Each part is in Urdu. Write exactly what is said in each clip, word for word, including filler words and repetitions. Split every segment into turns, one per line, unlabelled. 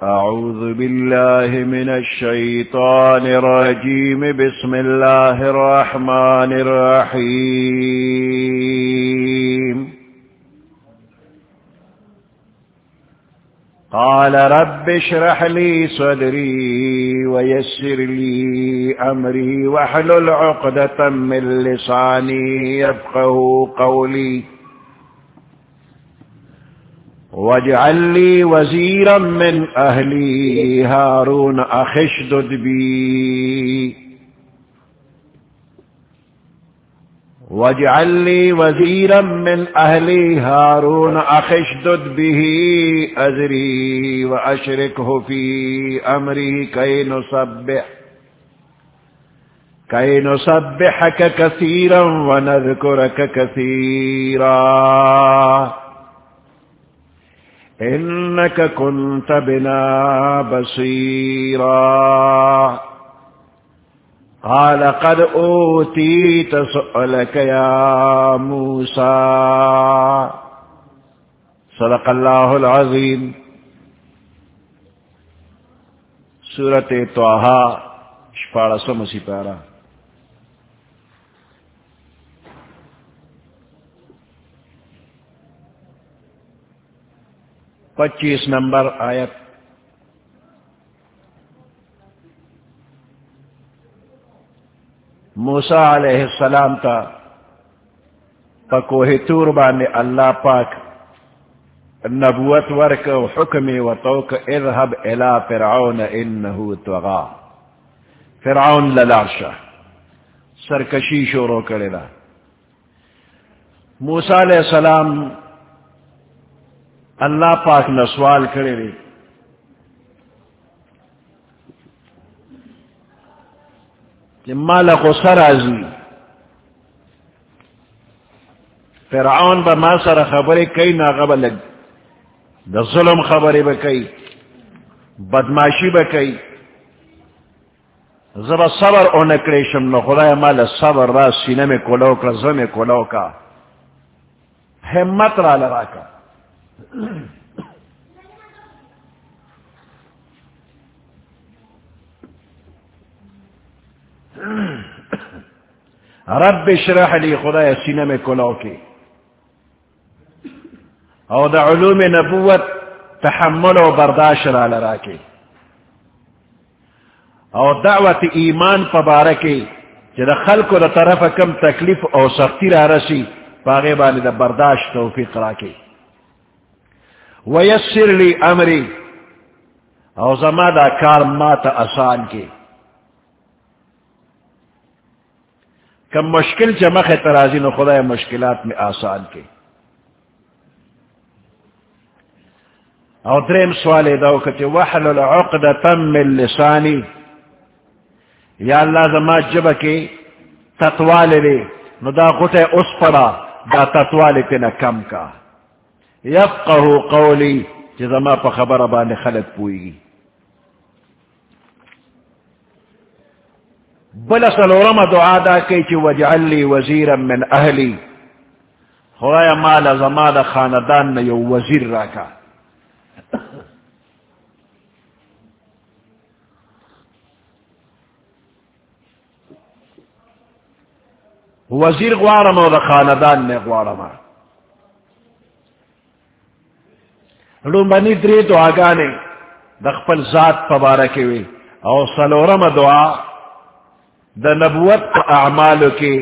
أعوذ بالله من الشيطان الرجيم بسم الله الرحمن الرحيم قال رب اشرح لي صدري ويسر لي أمري واحلل عقدة من لساني يفقهوا قولي واجعل لي وزيرا من أهلي هارون أخي اشدد بي واجعل لي وزيرا من أهلي هارون أخي اشدد به أزري وأشركه في أمري كي نسبح كي نسبحك كثيرا ونذكرك كثيرا إنك كنت بنا بصيرا قال قد أوتيت سؤلك يا موسى صدق الله العظيم. سورة طه شپاڑسم سپارہ. پچیس نمبر آیت. موسیٰ علیہ السلام تا پکوہ تور باندے اللہ پاک نبوت ورک و حکمی و توک اذهب الى فرعون انہو طغا. فرعون للارشا سرکشی شروع کرلا. موسیٰ علیہ السلام اللہ پاک نے سوال کرے رہے کہ مالا کو سر آزی فرعون با ما سر خبری کئی ناغبا لگ دا ظلم خبری با کئی بدماشی با کئی زبا صبر او نکریشم نو خدای مالا صبر را سینہ میں کولو کا زم کولو کا حمت را لگا کا رب اشرح لی خدا سینہ میں کلاو کی او دا علوم نبوت تحمل و برداشت را لرا کی او دعوت ایمان پبارکی جدا خلق دا طرف کم تکلیف او سختی را رسی پاغی بانی دا برداشت توفیق را کی. ویسر لی امری او زما دا کار ما تا آسان کی. کم مشکل چمخ ترازی نو خدا مشکلات میں آسان کی. او دریم سوال داو کتی وحلل عقدتا من لسانی یا اللہ زما جبا کی تطوال لی نو دا غٹ اس پڑا دا تطوال تینا کم کا یفقہ قولی جزا ما پا خبر بانے خلق پوئی گی. بلا سلورم دعا دا کئی چی وجعل لی وزیرا من اہلی خوایا مالا زمان خاندان نیو وزیر راکا. وزیر غوارم او دا خاندان نے غوارم. لومبنی دری دعاگانے دخپل ذات پبارکی وی او سلورم دعا دا نبوت پا اعمالو کی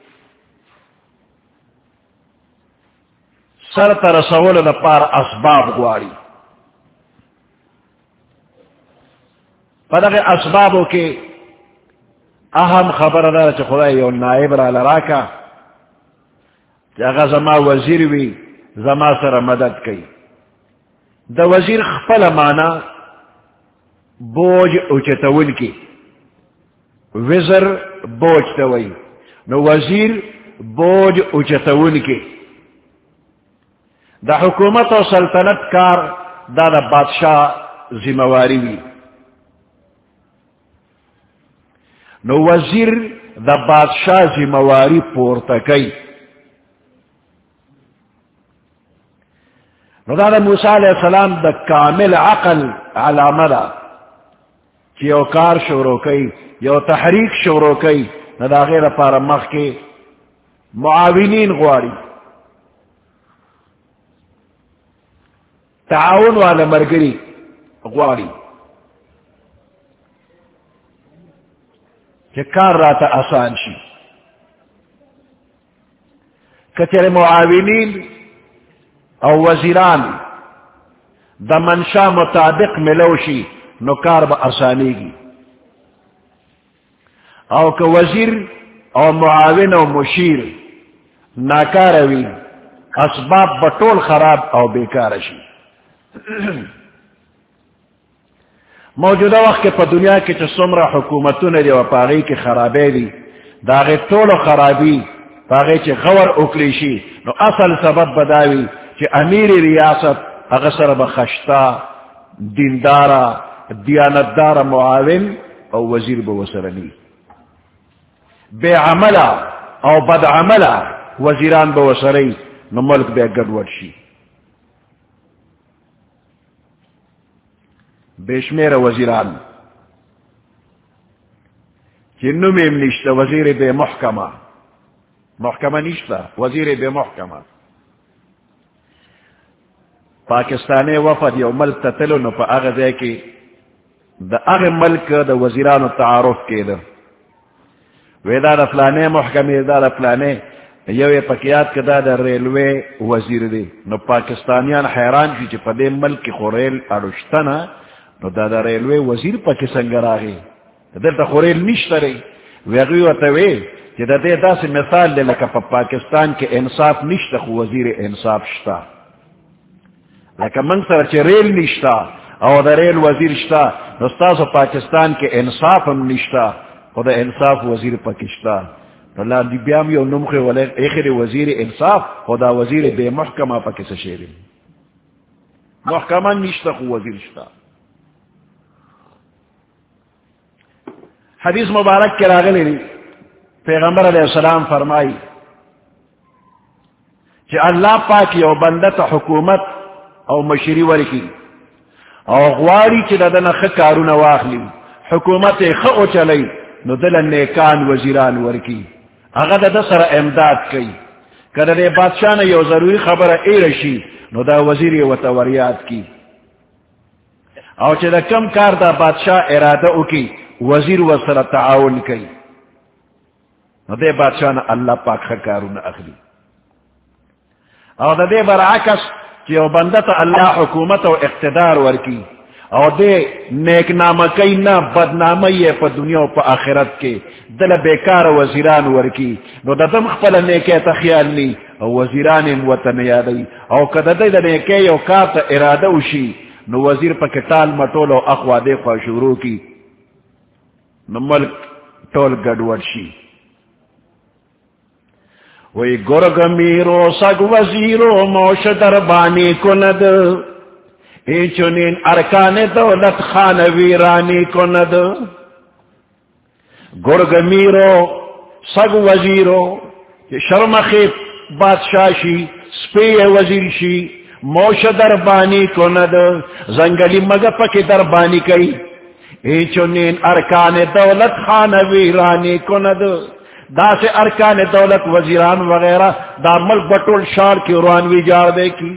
سر ترسول دا پار اسباب غواری. پدغ اسبابو کی اہم خبر دار چا خدا یو نائب را لراکا چاگا زما وزیر وی زما سر مدد کئی. دا وزیر خپل مانا بوج اوچتول کی وزر بوج توئی نو وزیر بوج اوچتول کی. دا حکومت و سلطنت کار دا دا بادشاہ ذمہ وی نو وزیر دا بادشاہ ذمہ واری پورتا کئی. نو دا دا موسیٰ علیہ السلام دا کامل عقل علامہ دا کہ یو کار شروع کئی یو تحریک شروع کئی نو دا غیر پارا مخ کے معاونین غواری تعاون والا مرگری غواری کہ کار راتا آسان شی کچر معاونین او وزیران دا منشا مطابق ملوشی نو کار با آسانی گی او کہ وزیر او معاون او مشیر ناکاروی اسباب بطول خراب او بیکارشی موجودہ وقت کے پا دنیا کے چھ سمرہ حکومتوں نے جو پاگئی کی خرابے دی داغی طول و خرابی پاگئی چھ غور اکلیشی نو اصل سبب بداوی چھ امیر ریاست اغسر بخشتا دیندارا دیانتدار معاون او وزیر بوسرنی بے عملہ او بد عملہ وزیران بوسری نو ملک بے گڑوڑ شی بیشمیر وزیران جنو میں نشتا وزیر بے محکمہ محکمہ نشتا وزیر بے محکمہ پاکستانی وفد یو ملک تتلو نو پا اغزے کی دا اغ ملک دا وزیران تعارف کے دا ویدا دا فلانے محکمی دا دا فلانے یو پکیات کے دا دا ریلوے وزیر دی نو پاکستانیان حیران کی چی پا دے ملک کی خوریل اڑشتنا نو دا دا ریلوے وزیر پاکی سنگر آگی دل تا خوریل نشتا رہی ویغوی و تاوی چی دا دے دا سی مثال دے لکا پا پاکستان کے انصاف نشتا خو وزیر انصاف شتا لکا منگ سر چی ریل نشتا او دا ریل وزیر شتا نستاز پاکستان کے انصاف ہم نشتا خدا انصاف وزیر پاکشتا اللہ دی بیام یو نمخی ولی ایخر وزیر انصاف خدا وزیر بے محکمہ پاکس شیری محکمہ نشتا خو وزیر شتا حدیث مبارک کے راغلی لی پیغمبر علیہ السلام فرمائی کہ اللہ پاک یو بندت حکومت او مشری ورکی او غواری چی ددن خکارون واخلی حکومت خو چلی نو دل نیکان وزیران ورکی اگر دا سر امداد کی کدر دے بادشاہ نے یو ضروری خبر ایرشی نو دا وزیر و توریات کی او چی دا کم کار دا بادشاہ ارادہ کی وزیر و سر تعاون کی نو دے بادشاہ نے اللہ پاک خکارون اخلی او دا دے برعکس کہ او بندت اللہ حکومت و اقتدار ورکی او دے نیک نامکی نا بدنامی پا دنیا و پا آخرت کے دل بیکار وزیران ورکی نو دا دم خپل نیکی تا خیال لی او وزیران وطن یادی او کدا دے دا نیکی او کار تا ارادہ وشی نو وزیر پا کتال مطول و اقوا دے خواہ شروع کی نو ملک طول گڑوڑ شی وی گرگ میرو سگ وزیرو موش دربانی کند ای چنین ارکان دولت خان ویرانی کند گرگ میرو سگ وزیرو شرم خیب بادشاہ شی سپی وزیر شی موش دربانی کند زنگلی مگا پکی دربانی کئی ای چنین ارکان دولت خان ویرانی کند دا سے ارکان دولت وزیران وغیرہ دا ملک بطول شار کی روانوی جار دے کی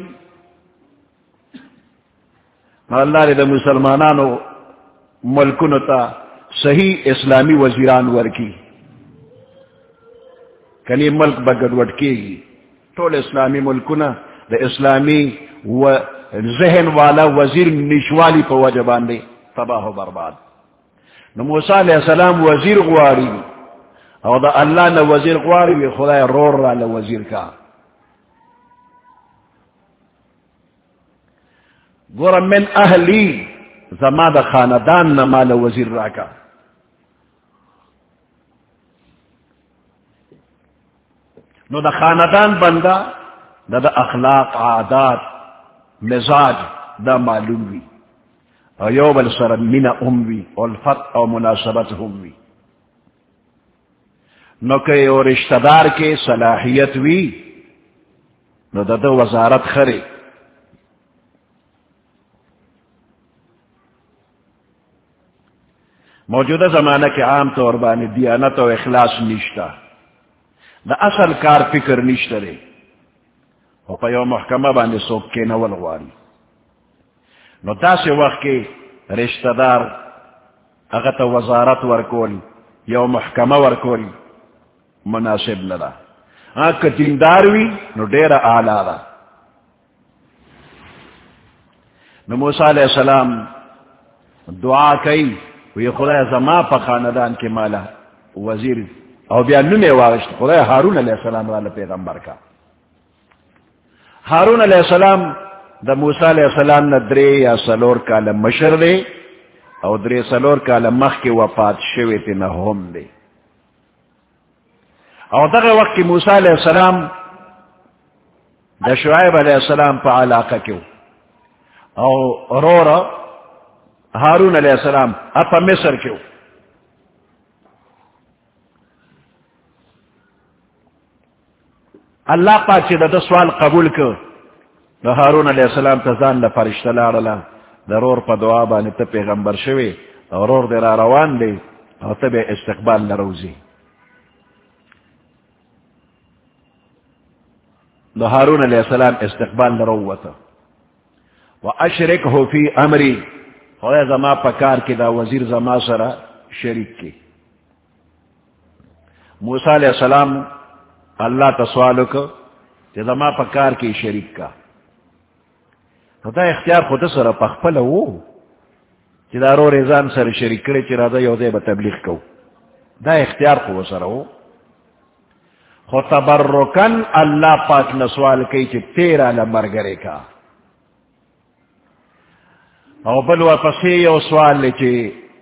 اللہ نے دا مسلمانانو ملکن تا صحیح اسلامی وزیران ورکی کنی ملک بگڑوٹ کی گی طول اسلامی ملکن دا اسلامی و ذہن والا وزیر نشوالی پا وجبان دے تباہ و برباد نو موسیٰ علیہ السلام وزیر غواری او دا اللہ نے وزیر غواری وی خدای رور را لوزیر کا گورا من اہلی زما دا خاندان نما لوزیر را کا نو دا خاندان بندہ دا دا اخلاق عادات مزاج دا معلوم وی او یو بل سر من اموی الفت او مناسبت ہوئی نو کہ او رشتہ دار کے صلاحیت وی نو دا دا وزارت خرے موجودہ زمانہ کے عام طور بانی دیانت و اخلاص نشتا، دا اصل کار فکر نشتا دے، او پا یو محکمہ باندے سوک کے نول غواری. نو دا سے وقت کے رشتہ دار اغتا وزارت ورکول یو محکمہ ورکول مناسب ندا. آنکہ دینداروی نو دیر آلا دا. نو موسیٰ علیہ السلام دعا کئی وی خدای زما پا خاندان کے مالا وزیر او بیا نمی واغشت خدای ہارون علیہ السلام والا پیغمبر کا. ہارون علیہ السلام دا موسیٰ علیہ السلام نا درے یا سلور کالا مشر دے او درے سلور کالا مخ کے وفات شویت نا ہم دے. او دغه وقت کی موسیٰ علیہ السلام دا شعیب علیہ السلام پا علاقہ کیو او رورا ہارون علیہ السلام اپا مصر کیو. اللہ پاک چی دا دا سوال قبول کر دا ہارون علیہ السلام تزان دا فرشتہ لارلا دا رور پا دعا بانی تا پیغمبر شوی او رور دے را روان دے او تا بے استقبال نروزی. دا ہارون علیہ السلام استقبال نروتا و اشرکہو فی امری خدای زما پکار کی دا وزیر زما سرا شریک کی. موسیٰ علیہ السلام اللہ تسوالو کو کہ زما پکار کی شریک کا. دا اختیار خود سر پخپل ہو کہ دا رو ریزان سر شریک کرے چی رادا یوزے با تبلیغ کو. دا اختیار خود سر ہو خود تبرکن اللہ پاک نسوال کی چی تیرا لمرگرے کا. او بل واپسی یو سوال لے چی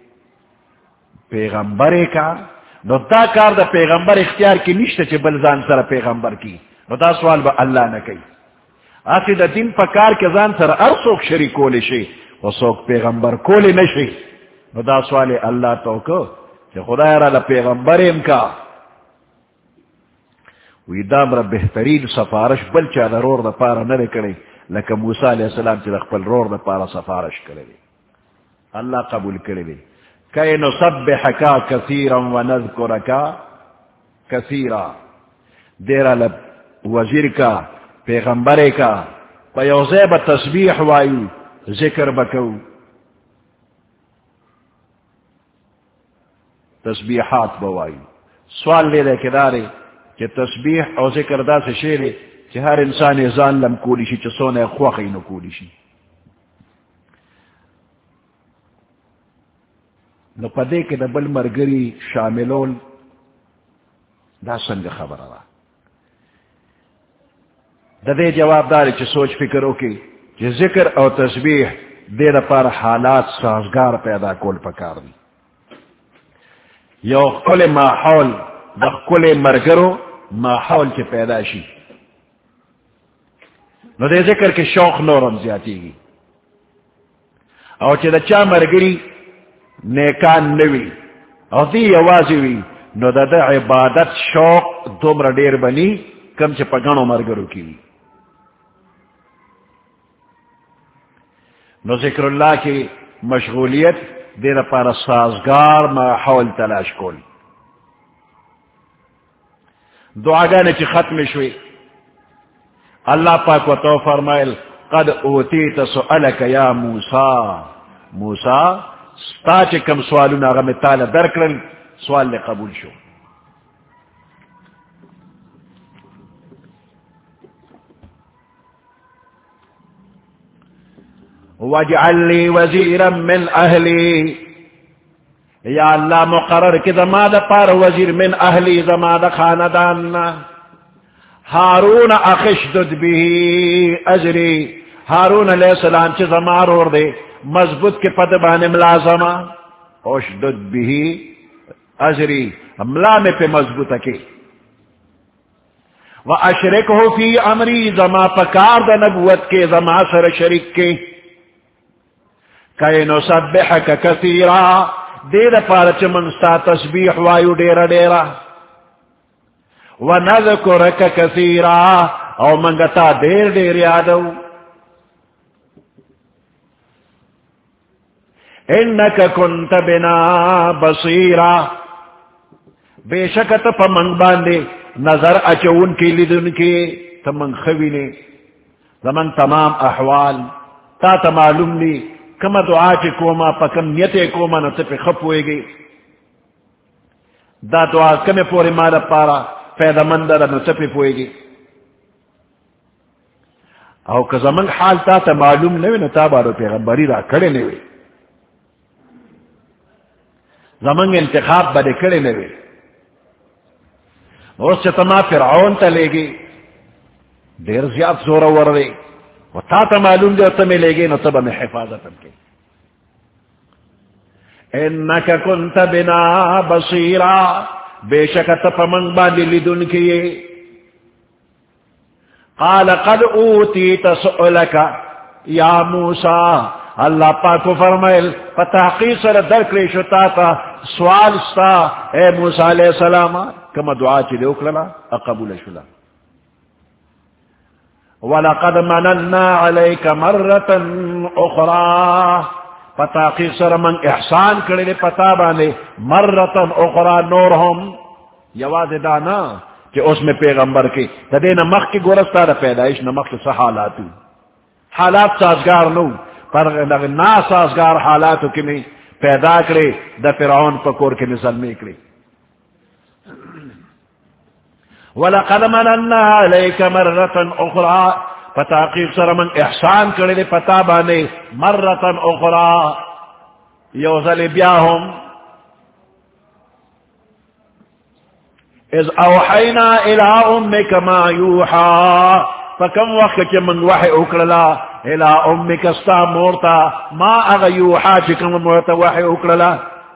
پیغمبرے کا. نو دا کار دا پیغمبر اختیار کی نشتا چی بل زان سر پیغمبر کی. نو دا سوال با اللہ نہ کئی. آتی دا دین پا کار کے زان سر ار سوک شریک کولے شی و سوک پیغمبر کولے نشی. نو دا سوال اللہ تو کو چی خدا را پیغمبر ام کا وی دام را بہترین سفارش بل چا دا رور دا پارا نرے کرے لکہ موسیٰ علیہ السلام چی دخپل رور دا پارا سفارش کرے دے. اللہ قبول کرے دے. کئی نسبحکا کثیرا و نذکرکا کثیرا. دیرا لب وزیر کا پیغمبر کا پیوزے با تسبیح وایو ذکر بکو تسبیحات بوایو. سوال لے لے کے دارے کہ تسبیح او ذکر دا سے شیرے کہ ہر انسان ازان لم کولی شی چھ سونے خواقی نو کولی شی. نو پدے کے دا بل مرگری شاملون دا سنگ خبر را. دا دے جواب دارے چھ سوچ فکر ہوکی چھ ذکر او تسبیح دے دا پر حالات سازگار پیدا کول پکار دی. یو کل ماحول دا کل مرگرو ماحول چھ پیدا شی نو دے ذکر کے شوق نورم زیادی گی. او چھ دا چا مرگری نیکان نوی او دی یوازی وی نو دا دا عبادت شوق دومر دیر بنی کم چھ پگانو مرگرو کی. نو ذکر اللہ کی مشغولیت دیر پار سازگار ماحول تلاش کول. دعاگانے چی ختم شوی اللہ پاک و تو فرمائل قد اوتیت سؤلک یا موسیٰ. موسیٰ ستا چی کم سوالونا غم تالا درکرن سوال لے قبول شو. وَاجْعَلْ لِي وَزِيرًا مِّنْ أَهْلِي. یا اللہ مقرر کی زماد پار وزیر من اہلی زماد خاندان ہارون اخشدد بھی اجری. ہارون علیہ السلام چی زمار اور دے مضبوط کے پد بان ملازمہ اشدد بھی اجری املا میں پہ مضبوط کی. وَأَشْرِكْهُ فِي أَمْرِي زما پکار دا نبوت کے زما سر شرک کے. کئی نسبحک کثیرا دیر پارچ منستا تسبیح وایو ڈیرا ڈیرا. وَنَذْكُرَكَ كَثِيرًا او منگتا دیر دیر یادو. انک کنت بنا بصیرا، بے شکت پا منگ باندے نظر اچون کی لدن کی، تمنگ خوینے زمن تمام احوال تا تا معلوم لی، کما دعا چی کوما پا کم نیتے کوما نتپی خپ ہوئے گی، دا دعا کمی پوری مالا پارا فیدہ مندر نتپی پوئے گی، او که زمن حال تا تا معلوم نوی نتا بارو پیغمبری را کڑے نوی، زمن انتخاب بڑے کڑے نوی، اس سے تما فرعون تا لے گی دیر زیاد زورا وردے، و تا تا معلوم دے تمہیں لے گی نو تبا میں حفاظت کے، انکا کنت بنا بصیرا، بے شکت پمنگ باندی لدن کیے، قال قد اوتیت سؤلکا یا موسیٰ، اللہ پاک کو فرمائل فتحقیق سر درکلی شتا تا سوال ستا اے موسیٰ علیہ السلام، کما دعا چلے اکرلا اقبول شلا، وَلَقَدْ مَنَنَّا عَلَيْكَ مَرَّةً أُخْرَى، فتحقیق سر من احسان کرلے پتا بانے مرتن اخرى نورہم، یواز دانا کہ اس میں پیغمبر کی تدین مخ کی گورستا دا پیدائش نمخ سا حالاتو، حالات سازگار نو پر نا سازگار حالاتو کی میں پیدا کرے دا فرعون پکور کے نزل میں کرے، وَلَقَدْ مَنَنَّا عَلَيْكَ مَرَّةً أُخْرَى، فتحقیق سر من احسان کرے پتا بانے مرتن اخرى یوزل بیاہم، اذ اوحینا الى امک ما یوحا، فکم وقت چی من وحی اکرلا الى امک استا مورتا ما اغا یوحا چکم مورتا وحی اکرلا،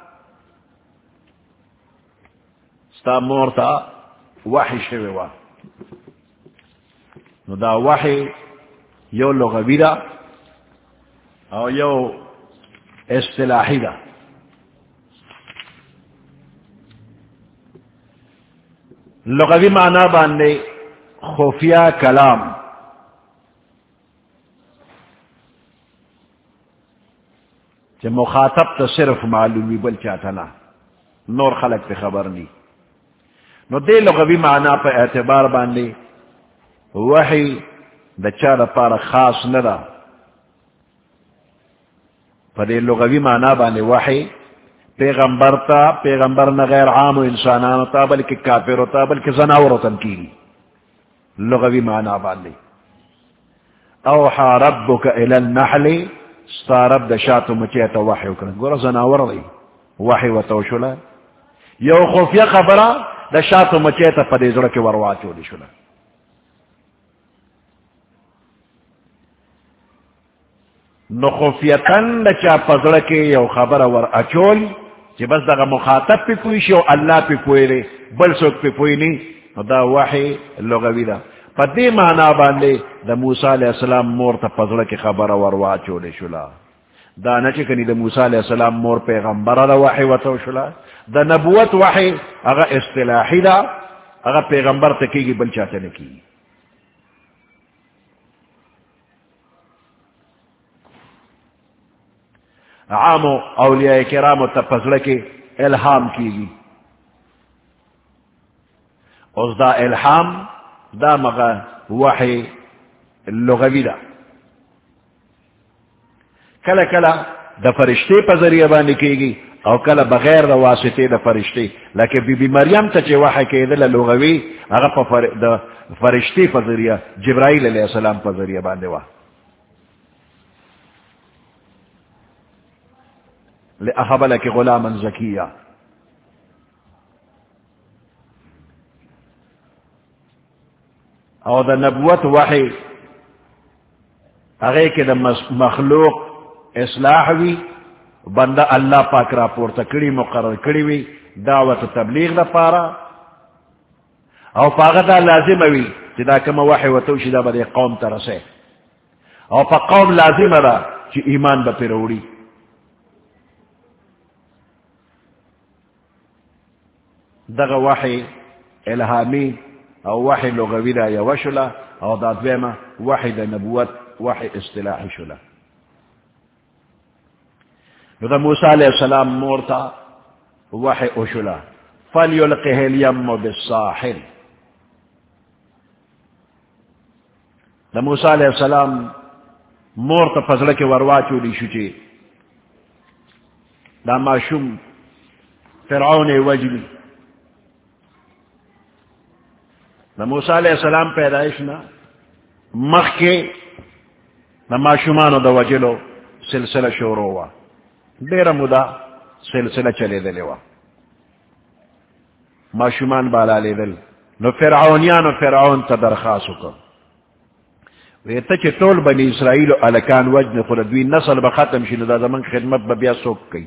استا مورتا وحی شویوا، نو دا وحی یو لغوی دا او یو اصطلاحی دا، لغوی معنی باندے خفیہ کلام، کہ مخاطب تو صرف معلومی بل چاہتا نا نور خلق پہ خبر نہیں، نو دے لغوی معنی پہ اعتبار باندے وحی دا چارا پارا خاص ندا، پا دے لغوی معنی باندے وحی پیغمبر تا، پیغمبر نہ غیر عام و انسانان تا بلکہ کافر ہوتا بلکہ زناور تنکی لغوی معنی باندے، اوحا ربک الی النحل، ستا رب دا شاتو مچیتا وحی وکرن، گورا زناور دی وحی و توشلا، یو خفیہ خبرہ دا شاتو مچیتا پا دے زرکی ورواتو دی شلا، نو خفیتن دا چا پزرکی یو خبر ور اچول چی بس دا مخاطب پی پوئی شو اللہ پی پوئی لے بل سوک پی پوئی نی، نو دا وحی لغوی دا، پا دی معنی باندے دا موسیٰ علیہ السلام مور تا پزرکی خبر ور واچولے شلا، دا نچے کنی دا موسیٰ علیہ السلام مور پیغمبر دا وحی وطو شلا، دا نبوت وحی اگا اصطلاحی دا، اگا پیغمبر تکی گی بل چاہتے نکی، عام اولیاء کرام تپزل کے الہام کی گی، اس دا الہام دا مغا وحی لغوی دا، کلا کلا دا فرشتے پا ذریعہ بانی کی گی او کلا بغیر دا واسطے دا فرشتے، لیکن بی بی مریم تا چے وحی کے دل لغوی اگا پا فر دا فرشتے پا ذریعہ جبرائیل علیہ السلام پا ذریعہ باندے وا، لأحب لك غلاما زکیہ، او دا نبوت وحی اگے کہ دا مخلوق اصلاح وی بندہ اللہ پاک را پورتا کری مقرر کری وی دعوت تبلیغ دا پارا، او پاغتا لازم وی چی دا کم وحی و توشی دا با قوم ترسے، او پا قوم لازم دا چی ایمان با پیروڑی، دغه وحی الہامی او وحی لغوی دا یا وشلا، او دا دویمہ وحی دا نبوت وحی اصطلاحی شلا، دا موسیٰ علیہ السلام مورتا وحی اشلا فلیلقہ الیم بالساحل. دا موسیٰ علیہ السلام مورتا فضلک ورواچو لی شچے دا معشوم فرعون وجلی. دا موسیٰ علیہ السلام پیدائشنا مخ کے دا معشومانو دا وجلو سلسلہ شورو وا دیر مدا سلسلہ چلے دلے وا معشومان بالا لے دل. نو فرعونیانو فرعون تا درخواستو کو ویتا چی طول بنی اسرائیل و علکان وجن خلدوی نسل بختم شنو دا زمان خدمت ببیا سوک کئی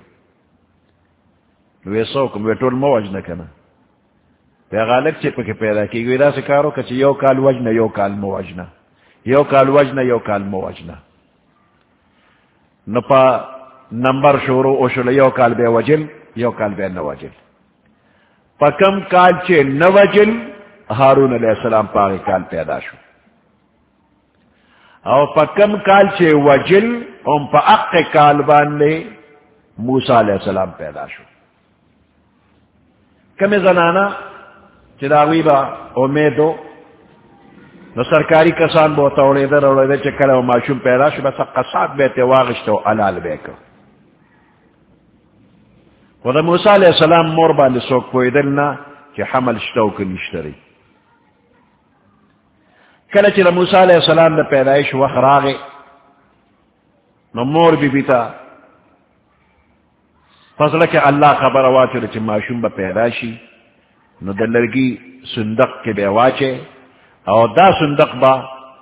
وی سوکم وی طول مو وجن کنا پیغالک چی پکی پیدا کی وی دا سکارو کچی یو کال وجن یو کال مو وجن یو کال وجن یو کال مو وجن. نو پا نمبر شورو اوشل یو کال بے وجل یو کال بے نوجل. پا کم کال چی نوجل ہارون علیہ السلام پاگی کال پیدا شو او پا کم کال چی وجل ام پا اق کال باندے موسیٰ علیہ السلام پیدا شو. کم زنانا چی داوی با امیدو نو سرکاری کسان بہتا اوڑے در اوڑے در چکر او معشوم پیدا شو بس قصاد بیتے واغشتو علال بیکو. و دا موسیٰ علیہ السلام مور باندے سوک پوئی دلنا چی حمل شتو کنشتری. کل چی دا موسیٰ علیہ السلام دا پیدایش وقت راغے نو مور بی بیتا فضل کہ اللہ خبر واچو چی معشوم با پیداشی نو دا لرگی صندق کے بے واچے او دا صندوق با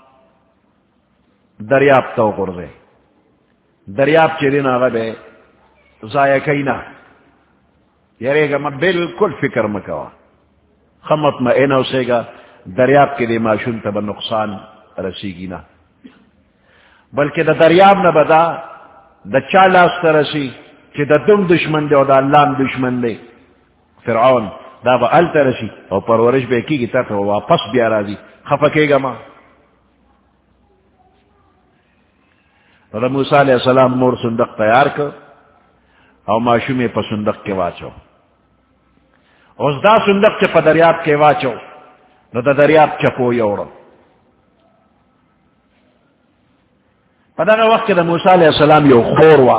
دریاب تو قرضے دریاب چرین آغا بے ضائع کئینا یرے گا ما بالکل فکر مکوا خمت ما اینا اسے گا دریاب کے دے معشوم تبا نقصان رسی گی نا بلکہ دا دریاب نا بدا دا چالاست رسی کہ دا دم دشمن دے او دا اللہ دشمن دے فرعون دا با ال ترسی او پرورش بے کی گی تا تو واپس بیا رازی خفکے گا ما. دا موسیٰ علیہ السلام مور صندوق تیار کر او معشومی پا صندوق کے واچو اوز دا صندوق چا پا دریاب کے واچو نو دا دریاب چپو یورو. پا دا وقت دا موسیٰ علیہ السلام یو خور وا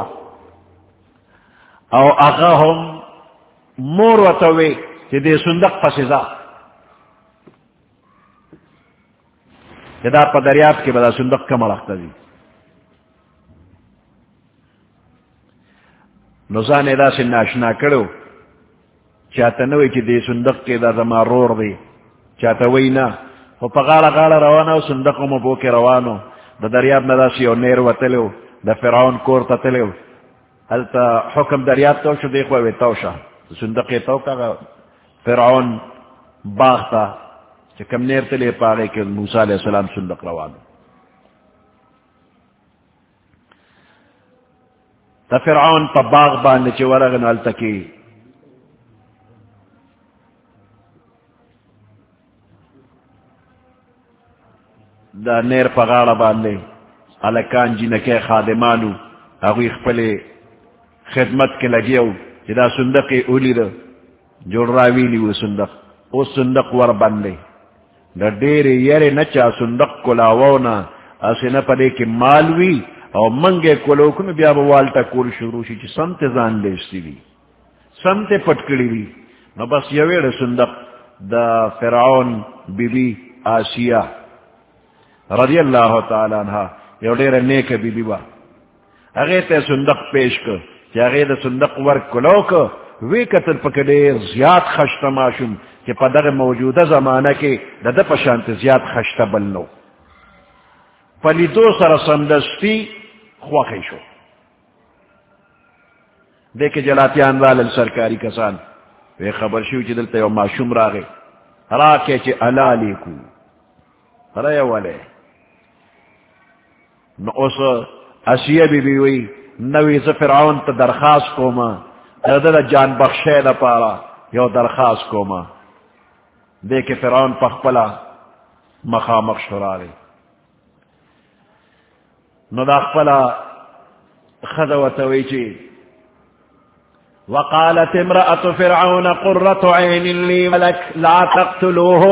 او اغا ہم مور وطوے کہ دے صندوق پسیزا کہ دا پا دریاب کے بدا صندوق کم رکھتا دی نوزان ادا سے ناشنا کرو چاہتا نوی چی دے صندوق کے دا زما رور دی چاہتا وی نا و پا غالا غالا روانو صندوق مبو کے روانو دا دریاب ندا سی او نیر وطلو دا فرعون کورتا تلو حالتا حکم دریاب تو شو دیکھو وی توشا صندوق تو کا فرعون باغتا چکم نیر تلے پاگے کہ موسیٰ علیہ السلام صندوق روانو تا فرعون پا باغ باندے چی ورغن علتا کی دا نیر پا غاڑا باندے علکان جنکے خادمانو اگوی خپلے خدمت کے لگیو چی دا صندوق اولی دا جوڑ راویلی و صندوق او صندوق ور باندے دا دیر یری نچا صندوق کلاوونا اسی نپدے کی مالوی او منگے کلوکن بیا بوالتا کول شروع شی چی سمت زان لیستی بھی سمت پٹکڑی بھی نو بس یویر صندوق دا فرعون بی بی آسیہ رضی اللہ تعالی عنہ یو دیر نیک بی بی با اگیتے صندوق پیش کر چی اگیتے صندوق ورک کلوک وی قتل پکڑے زیاد خشت معشوم کہ پدر موجودہ زمانہ کے دد پشانت زیاد خشت بلنو پلی دو سر سندستی خواخی شو دیکھ جلاتیان والل سرکاری کسان وی خبر شو چی دلتا یو معشوم راگے راکے چی علالی کو رای والے نو اس اسیہ بی بی وی نوی ز فرعون تا درخواست کو ما دا جان بخشے دا پارا یو درخواست کو ما دیکھ فرعون پخپلا مخامخ شرارے نو دا خپلا خدوتوی چی وقالت امرأة فرعون قرة عين لي ولك لا تقتلوه.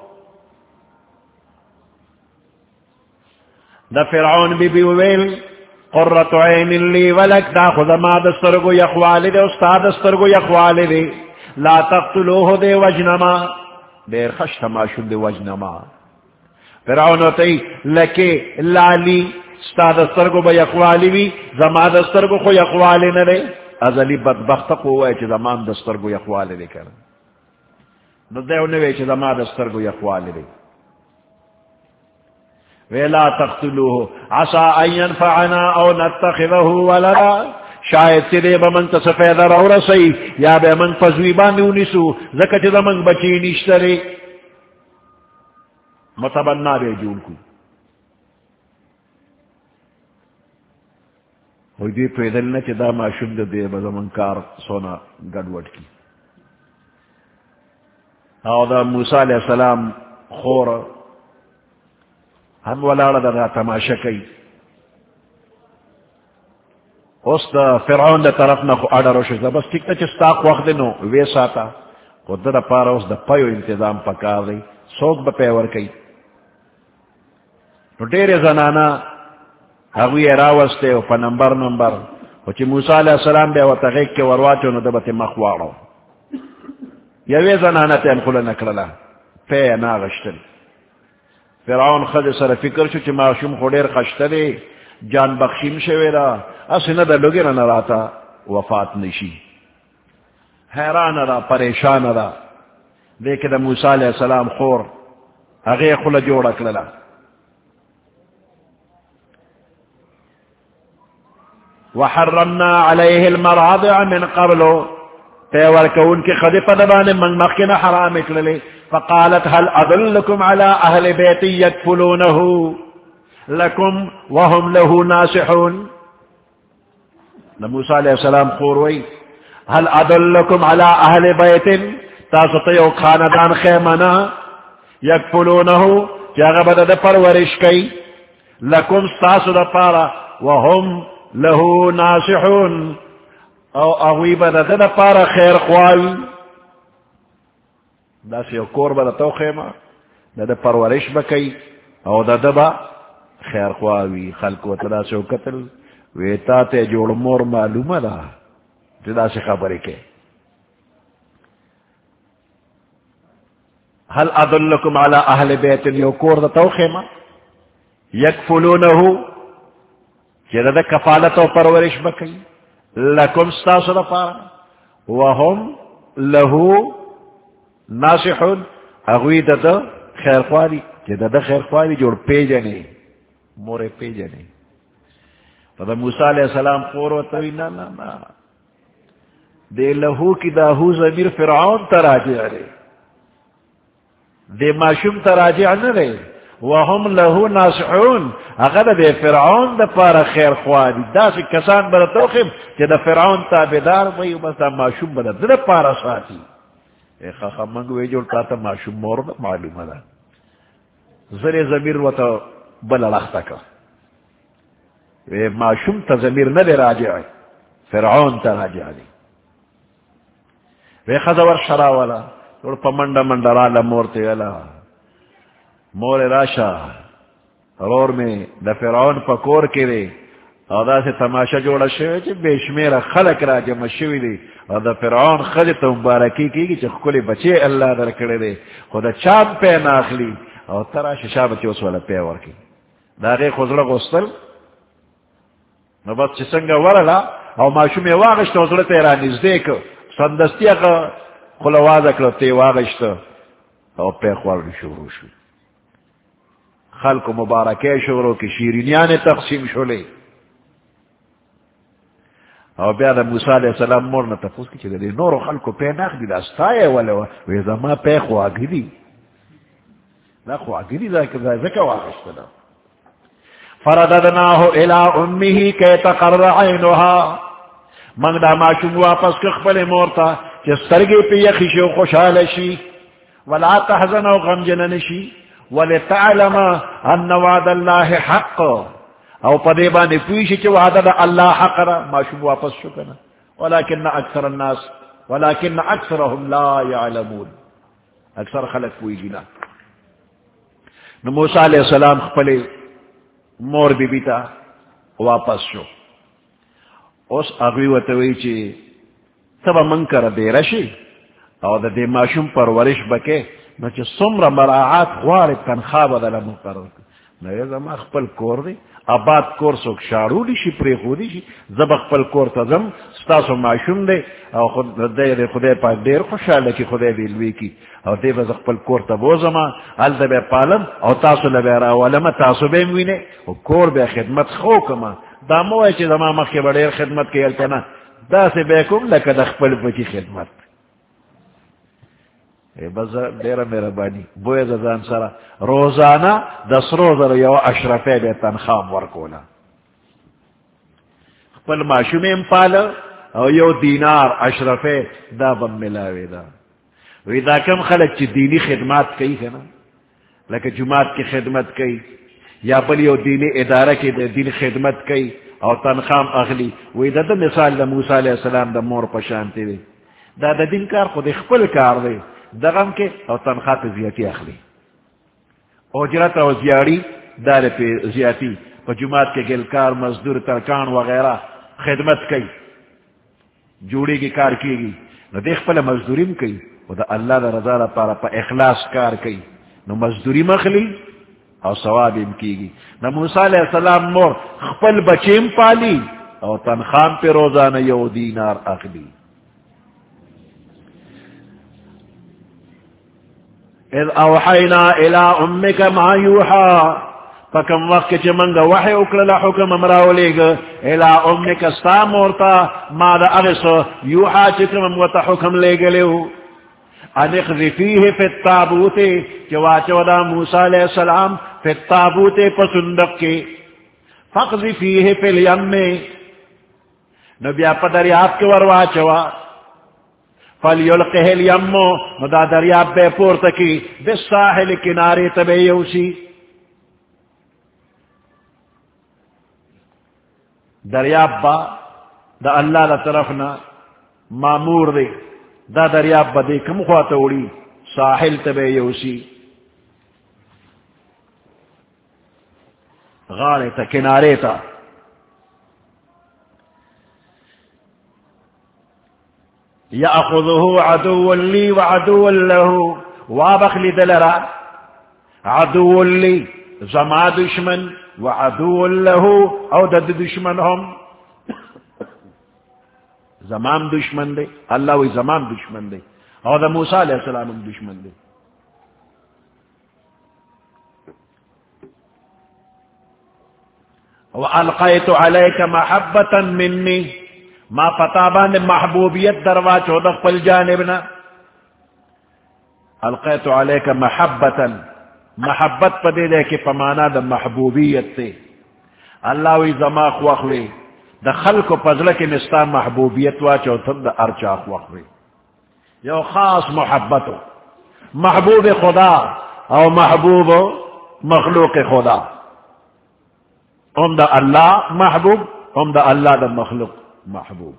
دا فرعون بی بی ویل قرة عین لی ولک دا خود ما دسترگو یخوالی دے استاد دسترگو یخوالی دے لا تقتلوه دے وجنما دیر خشت ما شد دے وجنما. فرعون تی لکے لالی استاد دسترگو با یخوالی بی زما دسترگو خو یخوالی ندے ازلی بدبخت قوئے چی زمان دسترگو یخوالی دے کر نو دیو نوے چی زما دسترگو یخوالی دے. ولا تقتلوه عسى ان ينفعنا او نتخذه ولدا شاید تیرے بمن تصفیدر اور رسی یا بے من فزویبان نونسو زکت دمن بچی نشترے متبنا بے جون کو ہوئی دی پیدل نچ دا ما شند دے بزمن کار سونا گڑوٹ کی. او دا موسیٰ علیہ السلام خور ہم ولاڑا دا تماشا کئی اس دا فرعون دا طرف نا خو اڈا روشش دا بس ٹک تا چستاق وقت نو ویسا تا خود دا پارا اس دا پیو انتظام پکار دی سوک با پیور کئی نو دیر زنانا اگوی راوستے و پا نمبر نمبر وچی موسیٰ علیہ السلام بے و تغیق کے ورواچو نو دا بات مخوارو یوی زنانا تین خلا نکرلا پی ناغشتن. فرعون خد سر فکر شو چی معشوم خودیر خشتلے جان بخشیم شوی را اسی ندا لگی را نراتا وفات نشی حیران را پریشان را دیکھ دا موسیٰ علیہ السلام خور اغی خلا جوڑا کللا. وحرمنا علیہ المراضع من قبلو پیور کون کی خد پدبان من مخین حرام اکللے. فقالت هل أدلكم على أهل بيت يكفلونه لكم وهم له ناصحون. موسیٰ علیہ السلام خوروئی هل أدلكم على أهل بيت تاسطيو خاندان خیمنا يكفلونه جاغبت دا پرورش کئی لكم ستاسو دا پارا وهم له ناصحون او اغویبت دا پارا خیر خواوی دا سی کور با دا تو خیمہ دا دا پرورش بکی او دا دا با خیر خواوی خلق و تدا سی قتل ویتا تے جوڑ مور معلوم دا دا سی خبری کے. هل ادلکم علی اہل بیت یو کور دا تو خیمہ یکفلونہو چی دا دا کفالت و پرورش بکی لکم ستاسو دا پارا وهم لہو ناصحون اغوی دا دا خیر خواری کہ دا دا خیر خواری جوڑ پی جنے مورے پی جنے. فدا موسیٰ علیہ السلام خور و توی نا نا نا دے لہو کی دا ہو ضمیر فرعون تراجع رے دے معشوم تراجع نرے وهم لہو ناصحون اگر دے فرعون دا پارا خیر خواری دا سی کسان بدا توخم کہ دا فرعون تابدار بھئی بس دا معشوم بدا دا پارا ساتی خاخا منگو وی جوڑ تا معشوم مورد معلوم دا زر زمیر و تا بلا لختا کا معشوم تا زمیر ندے راجع فرعون تا راجع دی وی خزور شراولا توڑ پا منڈا منڈا رالا مورتے والا مور راشا رور میں دا فرعون پا کور کے دے اور دا سے تماشا جوڑا شوئے چی بیشمیرہ خلق را جمع شوئی دے اور دا فرعون خلق مبارکی کی گی چی کلی بچے اللہ در کردے دے خدا چاپ پہ ناخلی اور ترا ششا بچے اس والا پہ ورکی دا غی خزرق استل نو بس چی سنگا ورلا اور معشوم واغشت حضرت تیرا نزدے کو سندستی اقا خلواز اکلو تی واغشت اور پہ خوار شروع شو خلق مبارکے شروع کی شیرینیان تقسیم شولے او بیا دا موسیٰ علیہ السلام مورنا تفوس کی چلے نورو خلقو پہ ناخ دی دا استائے والے ویزا ما پہ خواگی دی دا خواگی دی دا کذا زکا واقشتا دا فرددناہو الى امیہی کئی تقرر عینوها منگ دا معشوم واپس کخبل مورتا چی سرگی پی یخیشی و خوشحالشی ولا تحزن و غمجننشی ولتعلم ان وعد اللہ حق او پدے بانے پویشی چی وعدہ دا اللہ حق را معشوم واپس شکنا ولكن اکثر الناس ولكن اکثرهم لا يعلمون، اکثر خلق کوئی گنا. نو موسیٰ علیہ السلام خپلے مور بی بی تا واپس شو. اس اغوی وتوی چی تبا من کر دے رشی او دا دے معشوم پرورش بکے نو چی سمر مراعات غوار تنخواب دا مقرر نو یہ زمان خپل کور دی آباد کور سوک شارو دی شی پری خودی شی زب خپل کور تزم ستاسو معشوم دے او خود دے دے خودے پاک دیر خوشحال کی خودے بیلوی کی او دے بز خپل کور تبو زمان حال دا بے پالم او تاسو لبے راولم تاسو بے موینے او کور بے خدمت خو کما دا موے چی زمان مخی بڑیر خدمت کی التنا دا سے بے کم لکا دا خپل پکی خدمت اے بس دیرہ میرا بانی بوئے زدان سارا روزانہ دس روزر یو اشرفے بے تنخام ورکولا خپل معشوم امپالا او یو دینار اشرفے دا بم ملاوی دا وی دا کم خلق چی دینی خدمات کئی کنا لکہ جماعت کی خدمت کئی یا بل یو دینی ادارہ کی دین خدمت کئی او تنخام اغلی وی دا دا مثال دا موسیٰ علیہ السلام دا مور پشانتی دی دا دا دین کار خود خپل کار دی دغم کے او تنخواہ پہ زیادتی اخلی اجرت او زیاری دار پہ زیادتی پہ جماعت کے گلکار مزدور ترکان وغیرہ خدمت کی جوڑی کی کار کی گی نو دیکھ پہلے مزدوریم کی او دا اللہ دا رضا دا پارا پہ اخلاص کار کی نو مزدوری مخلی او ثوابیم کی گی. نو موسیٰ علیہ السلام مور خپل بچیم پالی او تنخام پہ روزانہ یو دینار اخلی. اذ اوحینا الى امک ما یوحا فکم وقت چی منگا وحی اکرل حکم امراو لے گا الى امک استا مورتا ما دا اغسو یوحا چکم اموتا حکم لے گا لیو ان اخذفیه فی التابوت چواچو دا موسیٰ علیہ السلام فی التابوت پسندق کے فاقذفیه فی الیم نبیا پا دریاب کے ورواچوا فلیلقه الیمو مدا دریاب بے پورتکی بالساحل کنارے تبے یوسی دریاب با دا اللہ دا طرفنا مامور دے دا دریاب با دے کم خواتوڑی ساحل تبے یوسی غارے تا کنارے تا یأخذه عدو لی وعدو له وابخلی دلرا عدو لی زما دشمن وعدو له او دد دشمن هم زمان دشمن دے اللہ وی زمان دشمن دے او دا موسیٰ علیہ السلام دشمن دے. وَأَلْقَيْتُ عَلَيْكَ مَحَبَّةً مِّنِّي ما پتابان محبوبیت دروا چودہ پل جانبنا القیت علیک محبتا محبت پدے دے کہ پمانا دا محبوبیت تے اللہ وی زما خوخوی دا خلق و پزلک نستا محبوبیت وا چوتن دا ارچا خوخوی یو خاص محبتو محبوب خدا او محبوب مخلوق خدا ام دا اللہ محبوب ام دا اللہ دا مخلوق محبوب.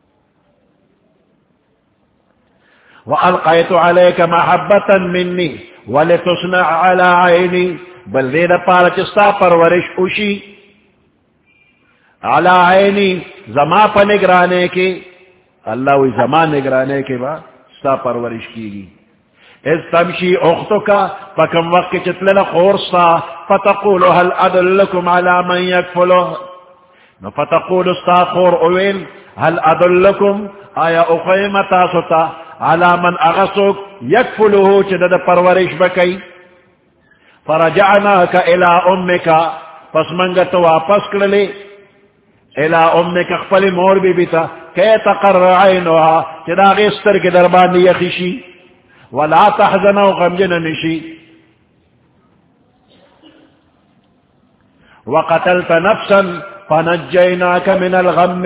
وَأَلْقَيْتُ عَلَيْكَ مَحَبَّةً مِّنِّي وَلِتُصْنَعَ عَلَىٰ عَيْنِي بل دے دا پارچستا پرورش اشی عَلَىٰ عَيْنِي زما پا نگرانے کے اللہ وی زما نگرانے کے بعد ستا پرورش کی گی. اذ تمشی اختکا فکم وقت چتلل خورستا فتقول هل ادلکم علی من یکفلو فتقول استاخور اویل هل ادلکم آیا اخیمتا ستا علی من اغسک یکفلوه چدد پرورش بکی فرجعناک الى امکا پس منگت واپس کرلی الى امک اخفل مور بی بیتا کی تقرر عینوها چدا غیستر کی دربانی یخشی ولا تحزنوا غمجن نشی وقتلت نفسا فنجیناک من الغم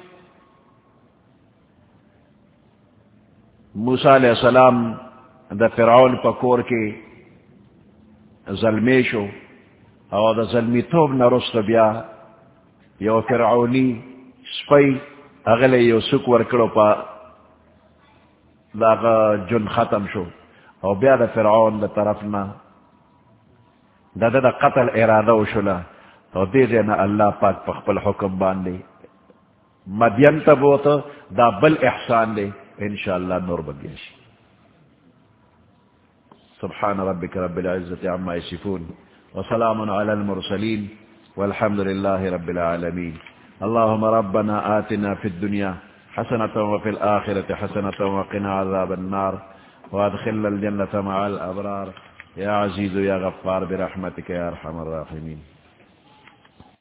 موسیٰ علیہ السلام دا فرعون پکور کے ظلمیشو او دا ظلمی توب نرست بیا یو فرعونی سپی اگلے یو سک ورکڑو پا داغا جن ختم شو او بیا دا فرعون دا طرفنا دا دا دا قتل ارادہ شلا او دیزینا اللہ پاک پخپل حکم باندے مدین تا بوتا دا بل احسان دے انشاءاللہ نور بگیش. سبحان ربك رب العزة عما يصفون وسلام على المرسلين والحمد لله رب العالمين. اللهم ربنا آتنا في الدنيا حسنة وفي الآخرة حسنة وقنا عذاب النار وادخلنا الجنة مع الأبرار يا عزيز يا غفار برحمتك يا أرحم الراحمين.